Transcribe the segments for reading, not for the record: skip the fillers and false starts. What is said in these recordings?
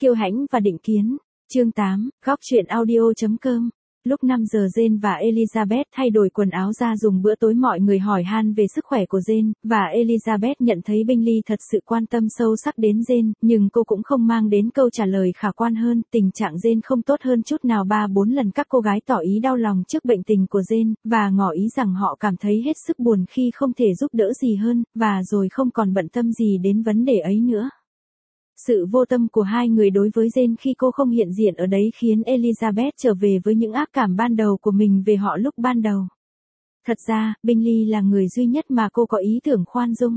Kiêu Hãnh và Định Kiến. Chương 8, góc truyện audio.com. Lúc 5 giờ Jane và Elizabeth thay đổi quần áo ra dùng bữa tối, mọi người hỏi han về sức khỏe của Jane, và Elizabeth nhận thấy Bingley thật sự quan tâm sâu sắc đến Jane, nhưng cô cũng không mang đến câu trả lời khả quan hơn. Tình trạng Jane không tốt hơn chút nào. 3-4 lần các cô gái tỏ ý đau lòng trước bệnh tình của Jane, và ngỏ ý rằng họ cảm thấy hết sức buồn khi không thể giúp đỡ gì hơn, và rồi không còn bận tâm gì đến vấn đề ấy nữa. Sự vô tâm của hai người đối với Jane khi cô không hiện diện ở đấy khiến Elizabeth trở về với những ác cảm ban đầu của mình về họ lúc ban đầu. Thật ra, Bingley là người duy nhất mà cô có ý tưởng khoan dung.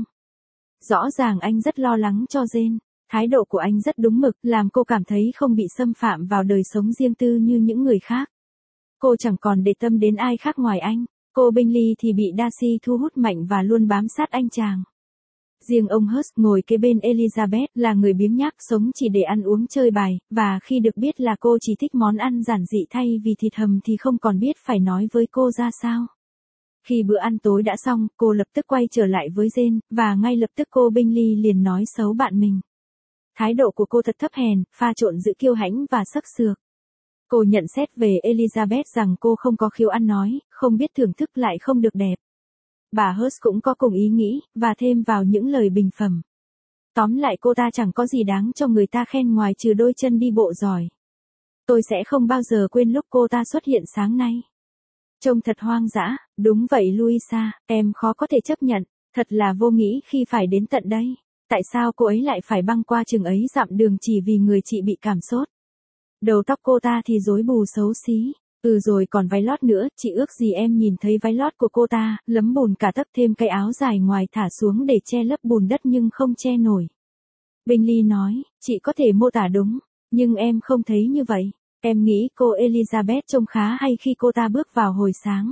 Rõ ràng anh rất lo lắng cho Jane. Thái độ của anh rất đúng mực, làm cô cảm thấy không bị xâm phạm vào đời sống riêng tư như những người khác. Cô chẳng còn để tâm đến ai khác ngoài anh. Cô Bingley thì bị Darcy thu hút mạnh và luôn bám sát anh chàng. Riêng ông Hurst ngồi kế bên Elizabeth là người biếng nhác, sống chỉ để ăn uống chơi bài, và khi được biết là cô chỉ thích món ăn giản dị thay vì thịt hầm thì không còn biết phải nói với cô ra sao. Khi bữa ăn tối đã xong, cô lập tức quay trở lại với Jane, và ngay lập tức cô Bingley liền nói xấu bạn mình. Thái độ của cô thật thấp hèn, pha trộn giữa kiêu hãnh và sắc sược. Cô nhận xét về Elizabeth rằng cô không có khiếu ăn nói, không biết thưởng thức lại không được đẹp. Bà Hurst cũng có cùng ý nghĩ, và thêm vào những lời bình phẩm. Tóm lại cô ta chẳng có gì đáng cho người ta khen ngoài trừ đôi chân đi bộ giỏi. Tôi sẽ không bao giờ quên lúc cô ta xuất hiện sáng nay. Trông thật hoang dã. Đúng vậy Louisa, em khó có thể chấp nhận. Thật là vô nghĩa khi phải đến tận đây. Tại sao cô ấy lại phải băng qua chừng ấy dặm đường chỉ vì người chị bị cảm sốt? Đầu tóc cô ta thì rối bù xấu xí. Rồi còn váy lót nữa, chị ước gì em nhìn thấy váy lót của cô ta, lấm bùn cả tấc, thêm cái áo dài ngoài thả xuống để che lấp bùn đất nhưng không che nổi. Bingley nói, chị có thể mô tả đúng, nhưng em không thấy như vậy. Em nghĩ cô Elizabeth trông khá hay khi cô ta bước vào hồi sáng.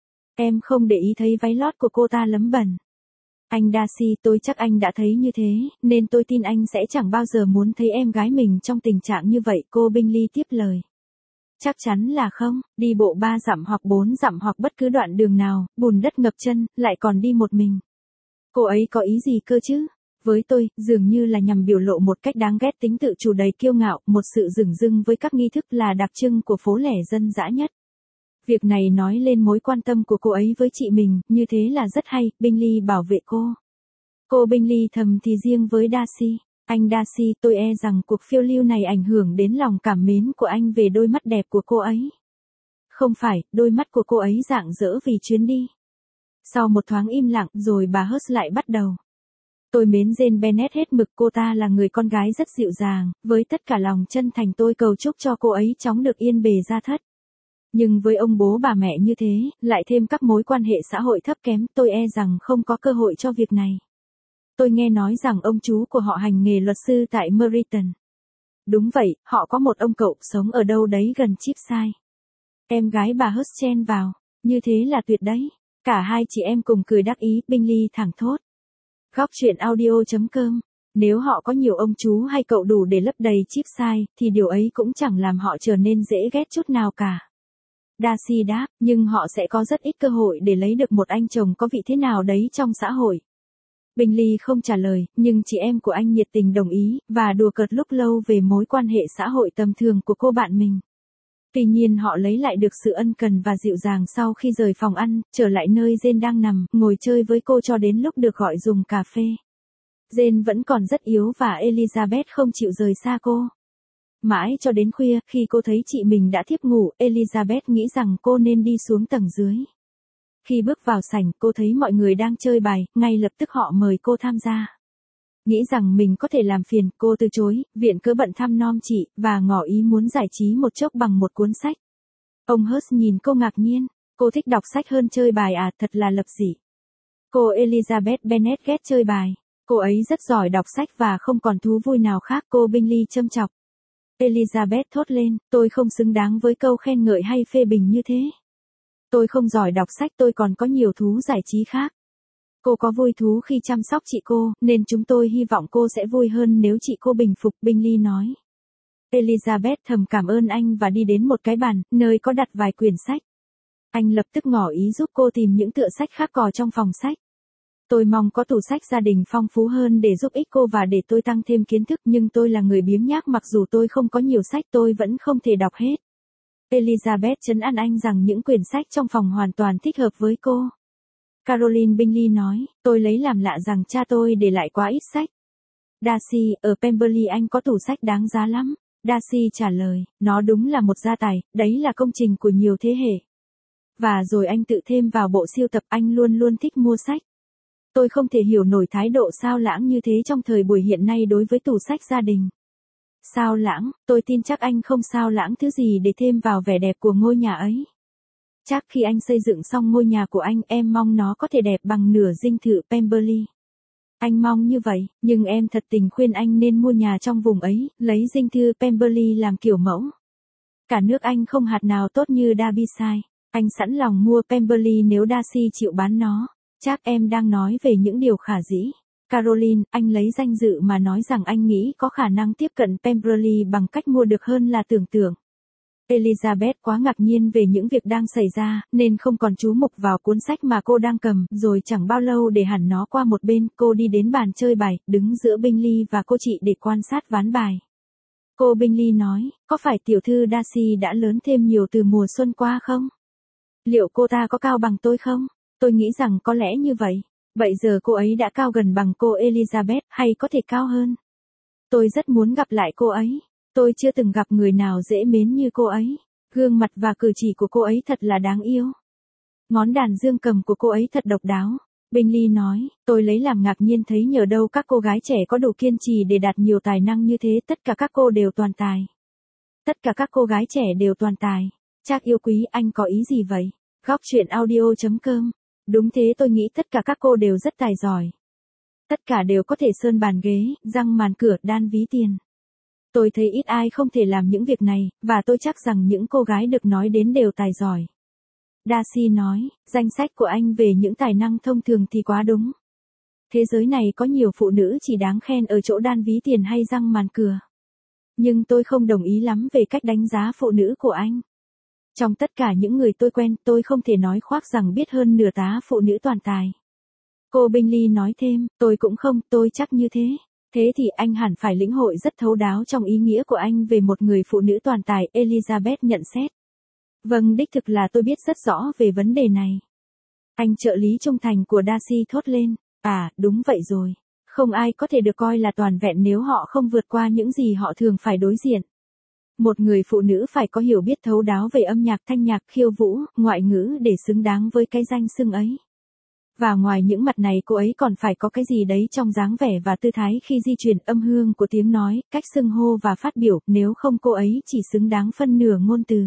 Em không để ý thấy váy lót của cô ta lấm bẩn. Anh Darcy, tôi chắc anh đã thấy như thế, nên tôi tin anh sẽ chẳng bao giờ muốn thấy em gái mình trong tình trạng như vậy, cô Bingley tiếp lời. Chắc chắn là không, đi bộ 3 dặm hoặc 4 dặm hoặc bất cứ đoạn đường nào, bùn đất ngập chân, lại còn đi một mình. Cô ấy có ý gì cơ chứ? Với tôi, dường như là nhằm biểu lộ một cách đáng ghét tính tự chủ đầy kiêu ngạo, một sự dửng dưng với các nghi thức là đặc trưng của phố lẻ dân dã nhất. Việc này nói lên mối quan tâm của cô ấy với chị mình, như thế là rất hay, Bingley bảo vệ cô. Cô Bingley thầm thì riêng với Darcy. Anh Darcy, tôi e rằng cuộc phiêu lưu này ảnh hưởng đến lòng cảm mến của anh về đôi mắt đẹp của cô ấy. Không phải, đôi mắt của cô ấy rạng rỡ vì chuyến đi. Sau một thoáng im lặng rồi bà Hurst lại bắt đầu. Tôi mến Jane Bennet hết mực, cô ta là người con gái rất dịu dàng, với tất cả lòng chân thành tôi cầu chúc cho cô ấy chóng được yên bề gia thất. Nhưng với ông bố bà mẹ như thế, lại thêm các mối quan hệ xã hội thấp kém, tôi e rằng không có cơ hội cho việc này. Tôi nghe nói rằng ông chú của họ hành nghề luật sư tại Meryton. Đúng vậy, họ có một ông cậu sống ở đâu đấy gần Cheapside. Em gái bà Hurst chen vào. Như thế là tuyệt đấy. Cả hai chị em cùng cười đắc ý, Bingley thẳng thốt. Góc truyện audio.com. Nếu họ có nhiều ông chú hay cậu đủ để lấp đầy Cheapside, thì điều ấy cũng chẳng làm họ trở nên dễ ghét chút nào cả. Darcy đáp, nhưng họ sẽ có rất ít cơ hội để lấy được một anh chồng có vị thế nào đấy trong xã hội. Bingley không trả lời, nhưng chị em của anh nhiệt tình đồng ý, và đùa cợt lúc lâu về mối quan hệ xã hội tầm thường của cô bạn mình. Tuy nhiên họ lấy lại được sự ân cần và dịu dàng sau khi rời phòng ăn, trở lại nơi Jane đang nằm, ngồi chơi với cô cho đến lúc được gọi dùng cà phê. Jane vẫn còn rất yếu và Elizabeth không chịu rời xa cô. Mãi cho đến khuya, khi cô thấy chị mình đã thiếp ngủ, Elizabeth nghĩ rằng cô nên đi xuống tầng dưới. Khi bước vào sảnh, cô thấy mọi người đang chơi bài, ngay lập tức họ mời cô tham gia. Nghĩ rằng mình có thể làm phiền, cô từ chối, viện cớ bận thăm nom chị, và ngỏ ý muốn giải trí một chốc bằng một cuốn sách. Ông Hurst nhìn cô ngạc nhiên, cô thích đọc sách hơn chơi bài à, thật là lập dị. Cô Elizabeth Bennet ghét chơi bài, cô ấy rất giỏi đọc sách và không còn thú vui nào khác, cô Bingley châm chọc. Elizabeth thốt lên, tôi không xứng đáng với câu khen ngợi hay phê bình như thế. Tôi không giỏi đọc sách, tôi còn có nhiều thú giải trí khác. Cô có vui thú khi chăm sóc chị cô, nên chúng tôi hy vọng cô sẽ vui hơn nếu chị cô bình phục, Bingley nói. Elizabeth thầm cảm ơn anh và đi đến một cái bàn, nơi có đặt vài quyển sách. Anh lập tức ngỏ ý giúp cô tìm những tựa sách khác cò trong phòng sách. Tôi mong có tủ sách gia đình phong phú hơn để giúp ích cô và để tôi tăng thêm kiến thức, nhưng tôi là người biếng nhác, mặc dù tôi không có nhiều sách tôi vẫn không thể đọc hết. Elizabeth trấn an anh rằng những quyển sách trong phòng hoàn toàn thích hợp với cô. Caroline Bingley nói, tôi lấy làm lạ rằng cha tôi để lại quá ít sách. Darcy, ở Pemberley anh có tủ sách đáng giá lắm. Darcy trả lời, nó đúng là một gia tài, đấy là công trình của nhiều thế hệ. Và rồi anh tự thêm vào bộ siêu tập, anh luôn luôn thích mua sách. Tôi không thể hiểu nổi thái độ xao lãng như thế trong thời buổi hiện nay đối với tủ sách gia đình. Xao lãng, tôi tin chắc anh không xao lãng thứ gì để thêm vào vẻ đẹp của ngôi nhà ấy. Chắc khi anh xây dựng xong ngôi nhà của anh, em mong nó có thể đẹp bằng nửa dinh thự Pemberley. Anh mong như vậy, nhưng em thật tình khuyên anh nên mua nhà trong vùng ấy, lấy dinh thự Pemberley làm kiểu mẫu. Cả nước Anh không hạt nào tốt như Derbyshire. Anh sẵn lòng mua Pemberley nếu Darcy chịu bán nó. Chắc em đang nói về những điều khả dĩ. Caroline, anh lấy danh dự mà nói rằng anh nghĩ có khả năng tiếp cận Pemberley bằng cách mua được hơn là tưởng tượng. Elizabeth quá ngạc nhiên về những việc đang xảy ra, nên không còn chú mục vào cuốn sách mà cô đang cầm, rồi chẳng bao lâu để hẳn nó qua một bên, cô đi đến bàn chơi bài, đứng giữa Bingley và cô chị để quan sát ván bài. Cô Bingley nói, có phải tiểu thư Darcy đã lớn thêm nhiều từ mùa xuân qua không? Liệu cô ta có cao bằng tôi không? Tôi nghĩ rằng có lẽ như vậy. Vậy giờ cô ấy đã cao gần bằng cô Elizabeth, hay có thể cao hơn? Tôi rất muốn gặp lại cô ấy. Tôi chưa từng gặp người nào dễ mến như cô ấy. Gương mặt và cử chỉ của cô ấy thật là đáng yêu. Ngón đàn dương cầm của cô ấy thật độc đáo. Bingley nói, tôi lấy làm ngạc nhiên thấy nhờ đâu các cô gái trẻ có đủ kiên trì để đạt nhiều tài năng như thế, tất cả các cô đều toàn tài. Tất cả các cô gái trẻ đều toàn tài. Trác yêu quý, anh có ý gì vậy? Góc truyện audio.com. Đúng thế, tôi nghĩ tất cả các cô đều rất tài giỏi. Tất cả đều có thể sơn bàn ghế, răng màn cửa, đan ví tiền. Tôi thấy ít ai không thể làm những việc này, và tôi chắc rằng những cô gái được nói đến đều tài giỏi. Darcy nói, danh sách của anh về những tài năng thông thường thì quá đúng. Thế giới này có nhiều phụ nữ chỉ đáng khen ở chỗ đan ví tiền hay răng màn cửa. Nhưng tôi không đồng ý lắm về cách đánh giá phụ nữ của anh. Trong tất cả những người tôi quen, tôi không thể nói khoác rằng biết hơn nửa tá phụ nữ toàn tài. Cô Bingley nói thêm, tôi cũng không, tôi chắc như thế. Thế thì anh hẳn phải lĩnh hội rất thấu đáo trong ý nghĩa của anh về một người phụ nữ toàn tài, Elizabeth nhận xét. Vâng, đích thực là tôi biết rất rõ về vấn đề này. Anh trợ lý trung thành của Darcy thốt lên, à, đúng vậy rồi. Không ai có thể được coi là toàn vẹn nếu họ không vượt qua những gì họ thường phải đối diện. Một người phụ nữ phải có hiểu biết thấu đáo về âm nhạc, thanh nhạc, khiêu vũ, ngoại ngữ để xứng đáng với cái danh xưng ấy. Và ngoài những mặt này cô ấy còn phải có cái gì đấy trong dáng vẻ và tư thái khi di chuyển, âm hương của tiếng nói, cách xưng hô và phát biểu, nếu không cô ấy chỉ xứng đáng phân nửa ngôn từ.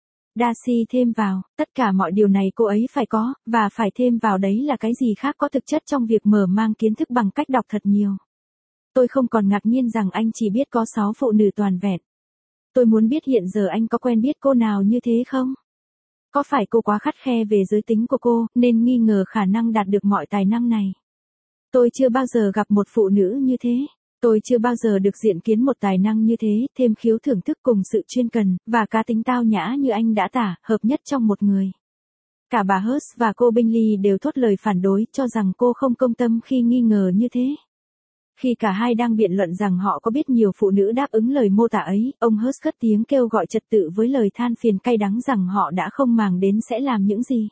Darcy thêm vào, tất cả mọi điều này cô ấy phải có, và phải thêm vào đấy là cái gì khác có thực chất trong việc mở mang kiến thức bằng cách đọc thật nhiều. Tôi không còn ngạc nhiên rằng anh chỉ biết có 6 phụ nữ toàn vẹn. Tôi muốn biết hiện giờ anh có quen biết cô nào như thế không? Có phải cô quá khắt khe về giới tính của cô, nên nghi ngờ khả năng đạt được mọi tài năng này? Tôi chưa bao giờ gặp một phụ nữ như thế. Tôi chưa bao giờ được diện kiến một tài năng như thế, thêm khiếu thưởng thức cùng sự chuyên cần, và cá tính tao nhã như anh đã tả, hợp nhất trong một người. Cả bà Hurst và cô Bingley đều thốt lời phản đối, cho rằng cô không công tâm khi nghi ngờ như thế. Khi cả hai đang biện luận rằng họ có biết nhiều phụ nữ đáp ứng lời mô tả ấy, ông Hurst cất tiếng kêu gọi trật tự với lời than phiền cay đắng rằng họ đã không màng đến sẽ làm những gì.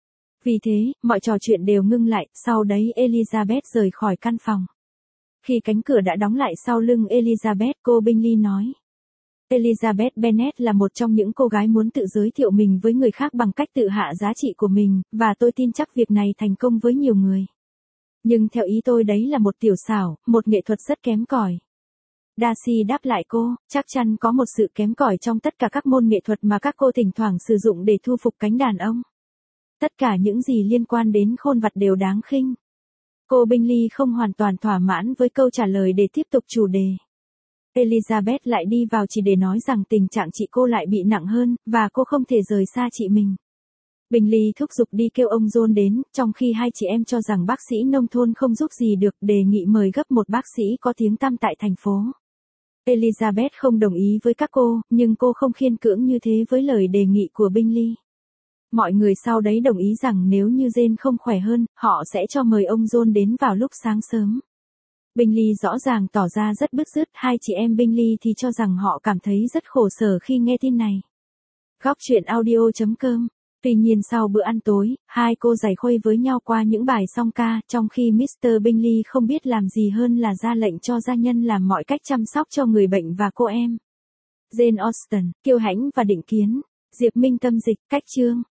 Vì thế, mọi trò chuyện đều ngưng lại, sau đấy Elizabeth rời khỏi căn phòng. Khi cánh cửa đã đóng lại sau lưng Elizabeth, cô Bingley nói. Elizabeth Bennet là một trong những cô gái muốn tự giới thiệu mình với người khác bằng cách tự hạ giá trị của mình, và tôi tin chắc việc này thành công với nhiều người. Nhưng theo ý tôi đấy là một tiểu xảo, một nghệ thuật rất kém cỏi. Darcy đáp lại cô, chắc chắn có một sự kém cỏi trong tất cả các môn nghệ thuật mà các cô thỉnh thoảng sử dụng để thu phục cánh đàn ông. Tất cả những gì liên quan đến khôn vặt đều đáng khinh. Cô Bingley không hoàn toàn thỏa mãn với câu trả lời để tiếp tục chủ đề. Elizabeth lại đi vào chỉ để nói rằng tình trạng chị cô lại bị nặng hơn, và cô không thể rời xa chị mình. Bingley thúc giục đi kêu ông John đến, trong khi hai chị em cho rằng bác sĩ nông thôn không giúp gì được, đề nghị mời gấp một bác sĩ có tiếng tăm tại thành phố. Elizabeth không đồng ý với các cô, nhưng cô không khiên cưỡng như thế với lời đề nghị của Bingley. Mọi người sau đấy đồng ý rằng nếu như Jane không khỏe hơn, họ sẽ cho mời ông John đến vào lúc sáng sớm. Bingley rõ ràng tỏ ra rất bứt rứt, hai chị em Bingley thì cho rằng họ cảm thấy rất khổ sở khi nghe tin này. Góc truyện audio.com. Tuy nhiên sau bữa ăn tối, hai cô giày khuây với nhau qua những bài song ca, trong khi Mr. Bingley không biết làm gì hơn là ra lệnh cho gia nhân làm mọi cách chăm sóc cho người bệnh và cô em. Jane Austen, kiêu hãnh và định kiến. Diệp Minh tâm dịch, cách chương.